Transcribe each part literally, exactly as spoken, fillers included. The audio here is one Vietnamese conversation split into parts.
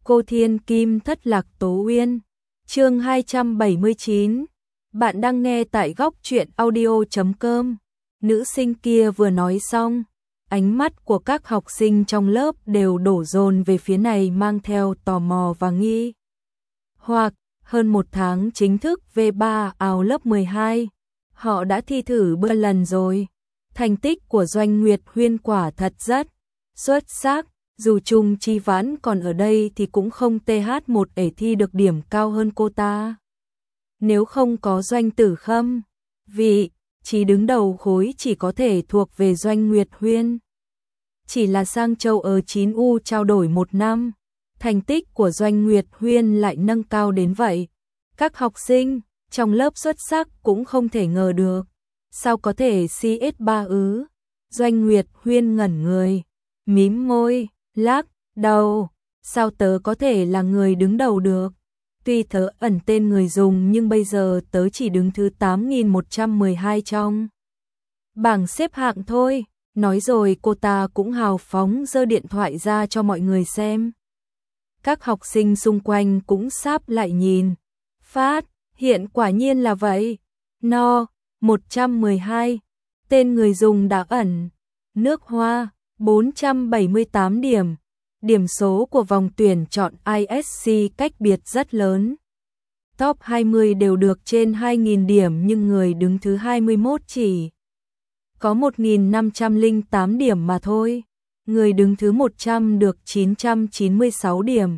Cô Thiên Kim thất lạc Tố Uyên. Chương hai trăm bảy mươi chín. Bạn đang nghe tại góc truyện audio chấm com. Nữ sinh kia vừa nói xong, ánh mắt của các học sinh trong lớp đều đổ dồn về phía này mang theo tò mò và nghi hoặc. Hơn một tháng chính thức V ba ào lớp mười hai, họ đã thi thử bữa lần rồi. Thành tích của Doanh Nguyệt Huyên quả thật rất xuất sắc, dù Trung Chi Vãn còn ở đây thì cũng không T H một để thi được điểm cao hơn cô ta. Nếu không có Doanh Tử Khâm, vị trí đứng đầu khối chỉ có thể thuộc về Doanh Nguyệt Huyên. Chỉ là sang châu ở chín U trao đổi một năm, thành tích của Doanh Nguyệt Huyên lại nâng cao đến vậy. Các học sinh trong lớp xuất sắc cũng không thể ngờ được. Sao có thể C S ba ứ? Doanh Nguyệt Huyên ngẩn người, mím môi, lắc đầu. Sao tớ có thể là người đứng đầu được? Tuy tớ ẩn tên người dùng nhưng bây giờ tớ chỉ đứng thứ tám nghìn một trăm mười hai trong bảng xếp hạng thôi. Nói rồi cô ta cũng hào phóng giơ điện thoại ra cho mọi người xem. Các học sinh xung quanh cũng sáp lại nhìn. Phát hiện quả nhiên là vậy. No, một trăm mười hai. Tên người dùng đã ẩn. Nước Hoa, bốn trăm bảy mươi tám điểm. Điểm số của vòng tuyển chọn I S C cách biệt rất lớn. Top hai mươi đều được trên hai nghìn điểm nhưng người đứng thứ hai mươi mốt chỉ có một nghìn năm trăm lẻ tám điểm mà thôi. Người đứng thứ một trăm được chín trăm chín mươi sáu điểm.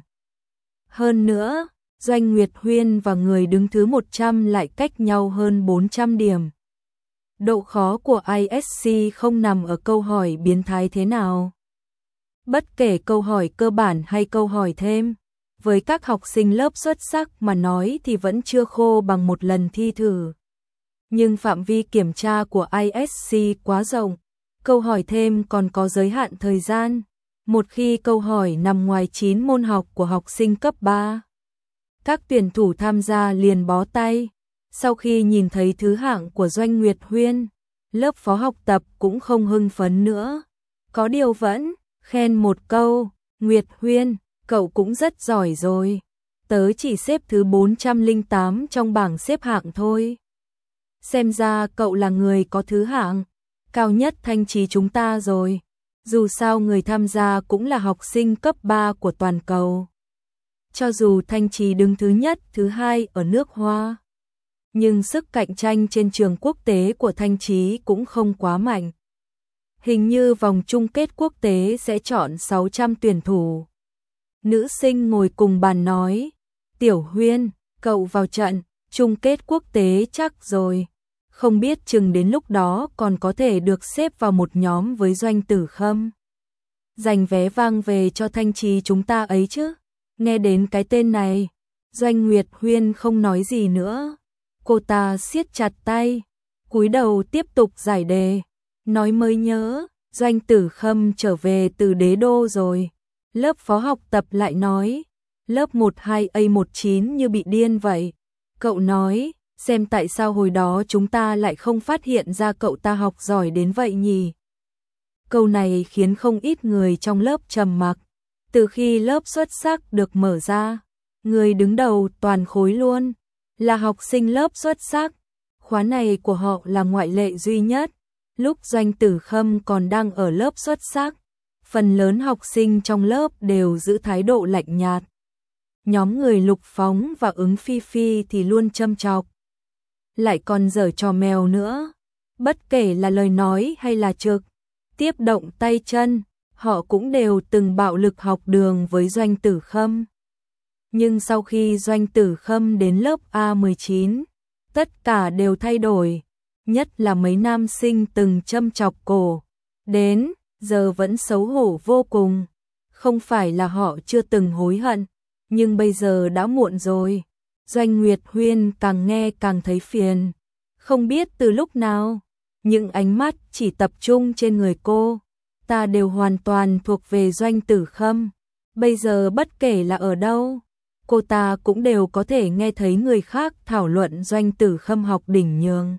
Hơn nữa, Doanh Nguyệt Huyên và người đứng thứ một trăm lại cách nhau hơn bốn trăm điểm. Độ khó của I S C không nằm ở câu hỏi biến thái thế nào. Bất kể câu hỏi cơ bản hay câu hỏi thêm, với các học sinh lớp xuất sắc mà nói thì vẫn chưa khô bằng một lần thi thử. Nhưng phạm vi kiểm tra của I S C quá rộng, câu hỏi thêm còn có giới hạn thời gian. Một khi câu hỏi nằm ngoài chín môn học của học sinh cấp ba, các tuyển thủ tham gia liền bó tay. Sau khi nhìn thấy thứ hạng của Doanh Nguyệt Huyên, lớp phó học tập cũng không hưng phấn nữa. Có điều vẫn khen một câu, Nguyệt Huyên, cậu cũng rất giỏi rồi. Tớ chỉ xếp thứ bốn trăm lẻ tám trong bảng xếp hạng thôi. Xem ra cậu là người có thứ hạng cao nhất Thanh Trì chúng ta rồi. Dù sao người tham gia cũng là học sinh cấp ba của toàn cầu. Cho dù Thanh Trì đứng thứ nhất, thứ hai ở nước Hoa, nhưng sức cạnh tranh trên trường quốc tế của Thanh Trì cũng không quá mạnh. Hình như vòng chung kết quốc tế sẽ chọn sáu trăm tuyển thủ. Nữ sinh ngồi cùng bàn nói, Tiểu Huyên, cậu vào trận chung kết quốc tế chắc rồi. Không biết chừng đến lúc đó còn có thể được xếp vào một nhóm với Doanh Tử Khâm. Giành vé vang về cho Thanh Trì chúng ta ấy chứ. Nghe đến cái tên này, Doanh Nguyệt Huyên không nói gì nữa. Cô ta siết chặt tay, cúi đầu tiếp tục giải đề. Nói mới nhớ, Doanh Tử Khâm trở về từ Đế Đô rồi. Lớp phó học tập lại nói, lớp một hai A mười chín như bị điên vậy. Cậu nói, xem tại sao hồi đó chúng ta lại không phát hiện ra cậu ta học giỏi đến vậy nhỉ? Câu này khiến không ít người trong lớp trầm mặc. Từ khi lớp xuất sắc được mở ra, người đứng đầu toàn khối luôn là học sinh lớp xuất sắc. Khóa này của họ là ngoại lệ duy nhất. Lúc Doanh Tử Khâm còn đang ở lớp xuất sắc, phần lớn học sinh trong lớp đều giữ thái độ lạnh nhạt. Nhóm người Lục Phóng và Ứng Phi Phi thì luôn châm chọc, lại còn giở trò mèo nữa. Bất kể là lời nói hay là trực tiếp động tay chân, họ cũng đều từng bạo lực học đường với Doanh Tử Khâm. Nhưng sau khi Doanh Tử Khâm đến lớp A mười chín, tất cả đều thay đổi. Nhất là mấy nam sinh từng châm chọc cổ đến giờ vẫn xấu hổ vô cùng. Không phải là họ chưa từng hối hận, nhưng bây giờ đã muộn rồi. Doanh Nguyệt Huyên càng nghe càng thấy phiền. Không biết từ lúc nào, những ánh mắt chỉ tập trung trên người cô ta đều hoàn toàn thuộc về Doanh Tử Khâm. Bây giờ bất kể là ở đâu, cô ta cũng đều có thể nghe thấy người khác thảo luận Doanh Tử Khâm học đỉnh nhường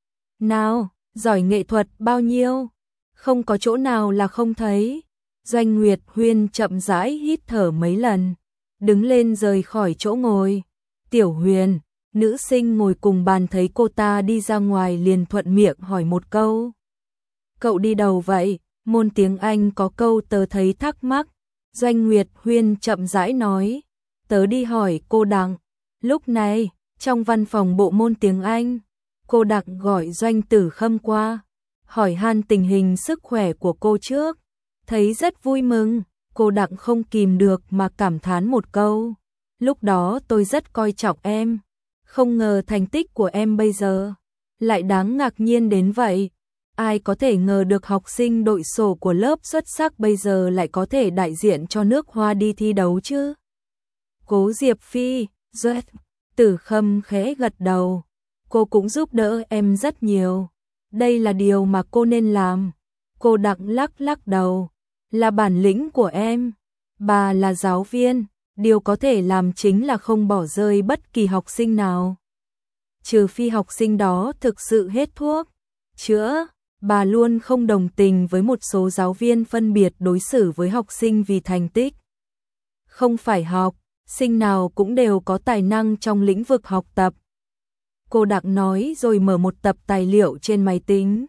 nào, giỏi nghệ thuật bao nhiêu, không có chỗ nào là không thấy. Doanh Nguyệt Huyên chậm rãi hít thở mấy lần, đứng lên rời khỏi chỗ ngồi. Tiểu Huyền, nữ sinh ngồi cùng bàn thấy cô ta đi ra ngoài liền thuận miệng hỏi một câu. Cậu đi đâu vậy? Môn tiếng Anh có câu tớ thấy thắc mắc. Doanh Nguyệt Huyên chậm rãi nói. Tớ đi hỏi cô Đặng. Lúc này, trong văn phòng bộ môn tiếng Anh, cô Đặng gọi Doanh Tử Khâm qua, hỏi han tình hình sức khỏe của cô trước. Thấy rất vui mừng, cô Đặng không kìm được mà cảm thán một câu. Lúc đó tôi rất coi trọng em, không ngờ thành tích của em bây giờ lại đáng ngạc nhiên đến vậy. Ai có thể ngờ được học sinh đội sổ của lớp xuất sắc bây giờ lại có thể đại diện cho nước Hoa đi thi đấu chứ? Cố Diệp Phi, Doanh Tử Khâm khẽ gật đầu. Cô cũng giúp đỡ em rất nhiều. Đây là điều mà cô nên làm. Cô Đặng lắc lắc đầu. Là bản lĩnh của em. Bà là giáo viên, điều có thể làm chính là không bỏ rơi bất kỳ học sinh nào. Trừ phi học sinh đó thực sự hết thuốc chữa. Bà luôn không đồng tình với một số giáo viên phân biệt đối xử với học sinh vì thành tích. Không phải học sinh nào cũng đều có tài năng trong lĩnh vực học tập. Cô Đặng nói rồi mở một tập tài liệu trên máy tính.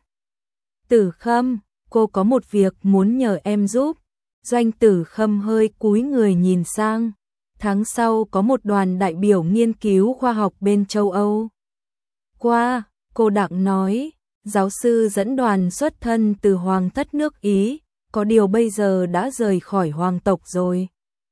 Tử Khâm, cô có một việc muốn nhờ em giúp. Doanh Tử Khâm hơi cúi người nhìn sang. Tháng sau có một đoàn đại biểu nghiên cứu khoa học bên châu Âu qua, cô Đặng nói. Giáo sư dẫn đoàn xuất thân từ Hoàng thất nước Ý, có điều bây giờ đã rời khỏi hoàng tộc rồi.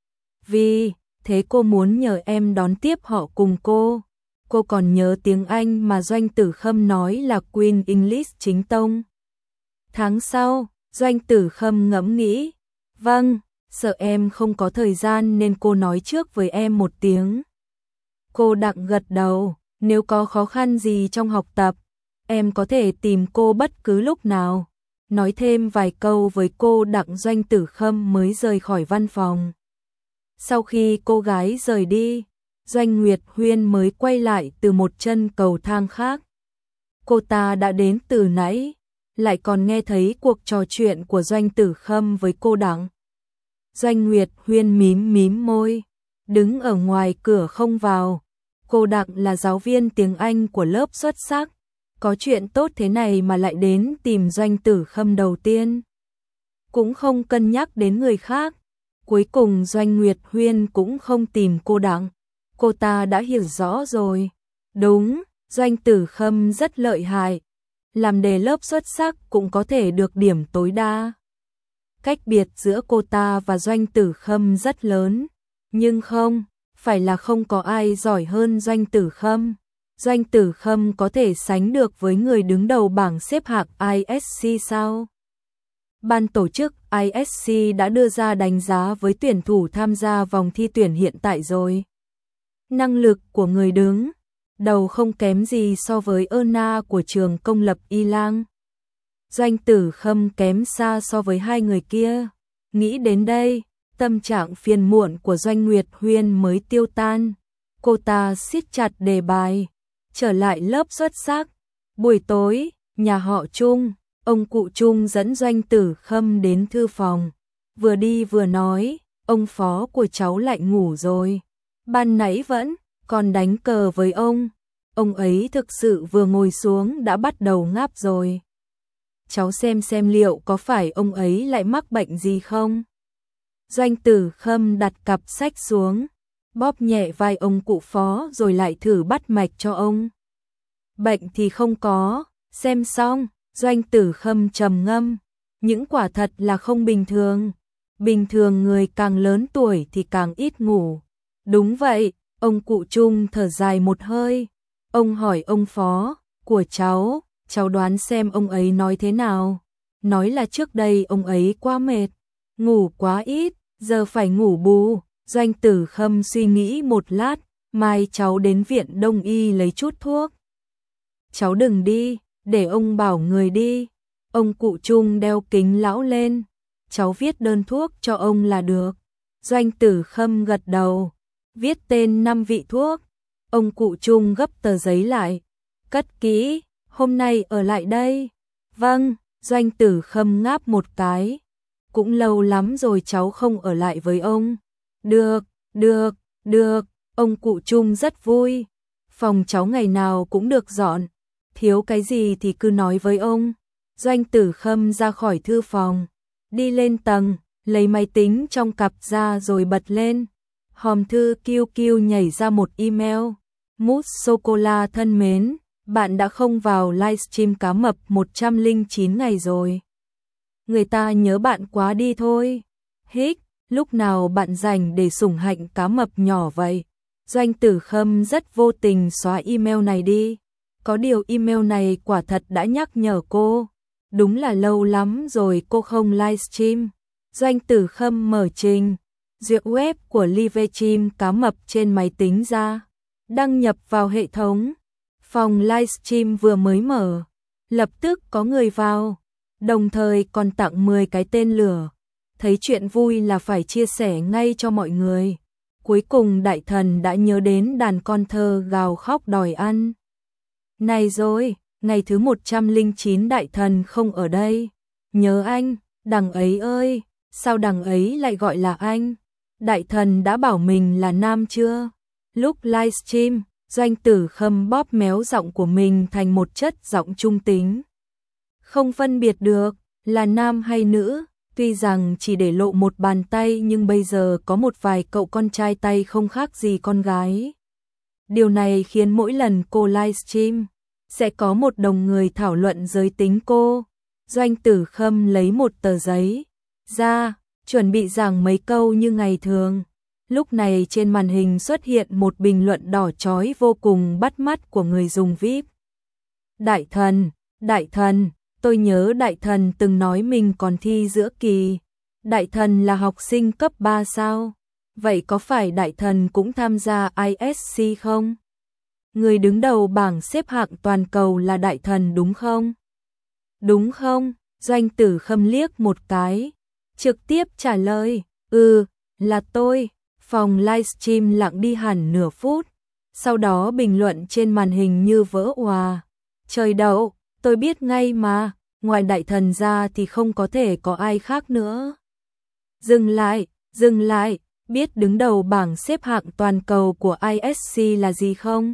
Vì thế cô muốn nhờ em đón tiếp họ cùng cô. Cô còn nhớ tiếng Anh mà Doanh Tử Khâm nói là Queen English chính tông. Tháng sau, Doanh Tử Khâm ngẫm nghĩ. Vâng, sợ em không có thời gian nên cô nói trước với em một tiếng. Cô Đặng gật đầu, nếu có khó khăn gì trong học tập, em có thể tìm cô bất cứ lúc nào. Nói thêm vài câu với cô Đặng, Doanh Tử Khâm mới rời khỏi văn phòng. Sau khi cô gái rời đi, Doanh Nguyệt Huyên mới quay lại từ một chân cầu thang khác. Cô ta đã đến từ nãy, lại còn nghe thấy cuộc trò chuyện của Doanh Tử Khâm với cô Đặng. Doanh Nguyệt Huyên mím mím môi, đứng ở ngoài cửa không vào. Cô Đặng là giáo viên tiếng Anh của lớp xuất sắc. Có chuyện tốt thế này mà lại đến tìm Doanh Tử Khâm đầu tiên. Cũng không cân nhắc đến người khác. Cuối cùng Doanh Nguyệt Huyên cũng không tìm cô Đặng. Cô ta đã hiểu rõ rồi. Đúng, Doanh Tử Khâm rất lợi hại. Làm đề lớp xuất sắc cũng có thể được điểm tối đa. Cách biệt giữa cô ta và Doanh Tử Khâm rất lớn. Nhưng không, phải là không có ai giỏi hơn Doanh Tử Khâm. Doanh Tử Khâm có thể sánh được với người đứng đầu bảng xếp hạng I S C sao? Ban tổ chức I S C đã đưa ra đánh giá với tuyển thủ tham gia vòng thi tuyển hiện tại rồi. Năng lực của người đứng đầu không kém gì so với Erna của trường công lập Y Lang. Doanh Tử Khâm kém xa so với hai người kia. Nghĩ đến đây, tâm trạng phiền muộn của Doanh Nguyệt Huyên mới tiêu tan. Cô ta siết chặt đề bài, trở lại lớp xuất sắc. Buổi tối, nhà họ Trung, ông cụ Trung dẫn Doanh Tử Khâm đến thư phòng. Vừa đi vừa nói, ông phó của cháu lại ngủ rồi. Ban nãy vẫn còn đánh cờ với ông. Ông ấy thực sự vừa ngồi xuống đã bắt đầu ngáp rồi. Cháu xem xem liệu có phải ông ấy lại mắc bệnh gì không? Doanh Tử Khâm đặt cặp sách xuống, bóp nhẹ vai ông cụ phó rồi lại thử bắt mạch cho ông. Bệnh thì không có, xem xong, Doanh Tử Khâm trầm ngâm. Những quả thật là không bình thường. Bình thường người càng lớn tuổi thì càng ít ngủ. Đúng vậy, ông cụ Trung thở dài một hơi. Ông hỏi ông phó của cháu, cháu đoán xem ông ấy nói thế nào. Nói là trước đây ông ấy quá mệt, ngủ quá ít, giờ phải ngủ bù. Doanh Tử Khâm suy nghĩ một lát, mai cháu đến viện Đông y lấy chút thuốc. Cháu đừng đi, để ông bảo người đi. Ông cụ Trung đeo kính lão lên, cháu viết đơn thuốc cho ông là được. Doanh Tử Khâm gật đầu, viết tên năm vị thuốc. Ông cụ Trung gấp tờ giấy lại, cất kỹ, hôm nay ở lại đây. Vâng, Doanh Tử Khâm ngáp một cái. Cũng lâu lắm rồi cháu không ở lại với ông. Được, Được, được, ông cụ Trung rất vui. Phòng cháu ngày nào cũng được dọn. Thiếu cái gì thì cứ nói với ông. Doanh Tử Khâm ra khỏi thư phòng, đi lên tầng, lấy máy tính trong cặp ra rồi bật lên. Hòm thư kiu kiu nhảy ra một email. Mousse sô-cô-la thân mến, bạn đã không vào livestream cá mập một trăm lẻ chín ngày rồi. Người ta nhớ bạn quá đi thôi. Hích, lúc nào bạn rảnh để sủng hạnh cá mập nhỏ vậy? Doanh Tử Khâm rất vô tình xóa email này đi. Có điều email này quả thật đã nhắc nhở cô. Đúng là lâu lắm rồi cô không livestream. Doanh Tử Khâm mở trình duyệt web của livestream cá mập trên máy tính ra, đăng nhập vào hệ thống. Phòng livestream vừa mới mở, lập tức có người vào, đồng thời còn tặng mười cái tên lửa. Thấy chuyện vui là phải chia sẻ ngay cho mọi người. Cuối cùng đại thần đã nhớ đến đàn con thơ gào khóc đòi ăn. Này rồi, ngày thứ một trăm lẻ chín đại thần không ở đây. Nhớ anh, đằng ấy ơi, sao đằng ấy lại gọi là anh? Đại thần đã bảo mình là nam chưa? Lúc livestream, Doanh Tử Khâm bóp méo giọng của mình thành một chất giọng trung tính. Không phân biệt được là nam hay nữ, tuy rằng chỉ để lộ một bàn tay nhưng bây giờ có một vài cậu con trai tay không khác gì con gái. Điều này khiến mỗi lần cô livestream, sẽ có một đồng người thảo luận giới tính cô. Doanh Tử Khâm lấy một tờ giấy ra, chuẩn bị giảng mấy câu như ngày thường. Lúc này trên màn hình xuất hiện một bình luận đỏ chói vô cùng bắt mắt của người dùng vi ai pi. Đại thần, đại thần, tôi nhớ đại thần từng nói mình còn thi giữa kỳ. Đại thần là học sinh cấp ba sao? Vậy có phải đại thần cũng tham gia i ét xê không? Người đứng đầu bảng xếp hạng toàn cầu là đại thần đúng không? Đúng không? Doanh Tử Khâm liếc một cái, trực tiếp trả lời, ừ, là tôi. Phòng livestream lặng đi hẳn nửa phút, sau đó bình luận trên màn hình như vỡ òa. Trời đậu, tôi biết ngay mà, ngoài đại thần ra thì không có thể có ai khác nữa. Dừng lại, dừng lại, biết đứng đầu bảng xếp hạng toàn cầu của i ét xê là gì không?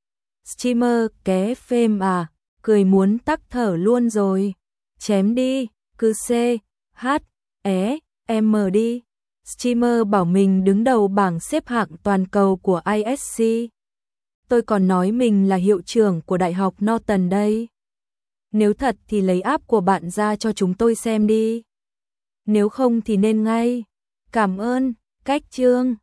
Streamer ké phêm à, cười muốn tắc thở luôn rồi. Chém đi, cứ C, H, E, M đi. Streamer bảo mình đứng đầu bảng xếp hạng toàn cầu của i ét xê. Tôi còn nói mình là hiệu trưởng của Đại học Norton đây. Nếu thật thì lấy app của bạn ra cho chúng tôi xem đi. Nếu không thì nên ngay. Cảm ơn, cách chương.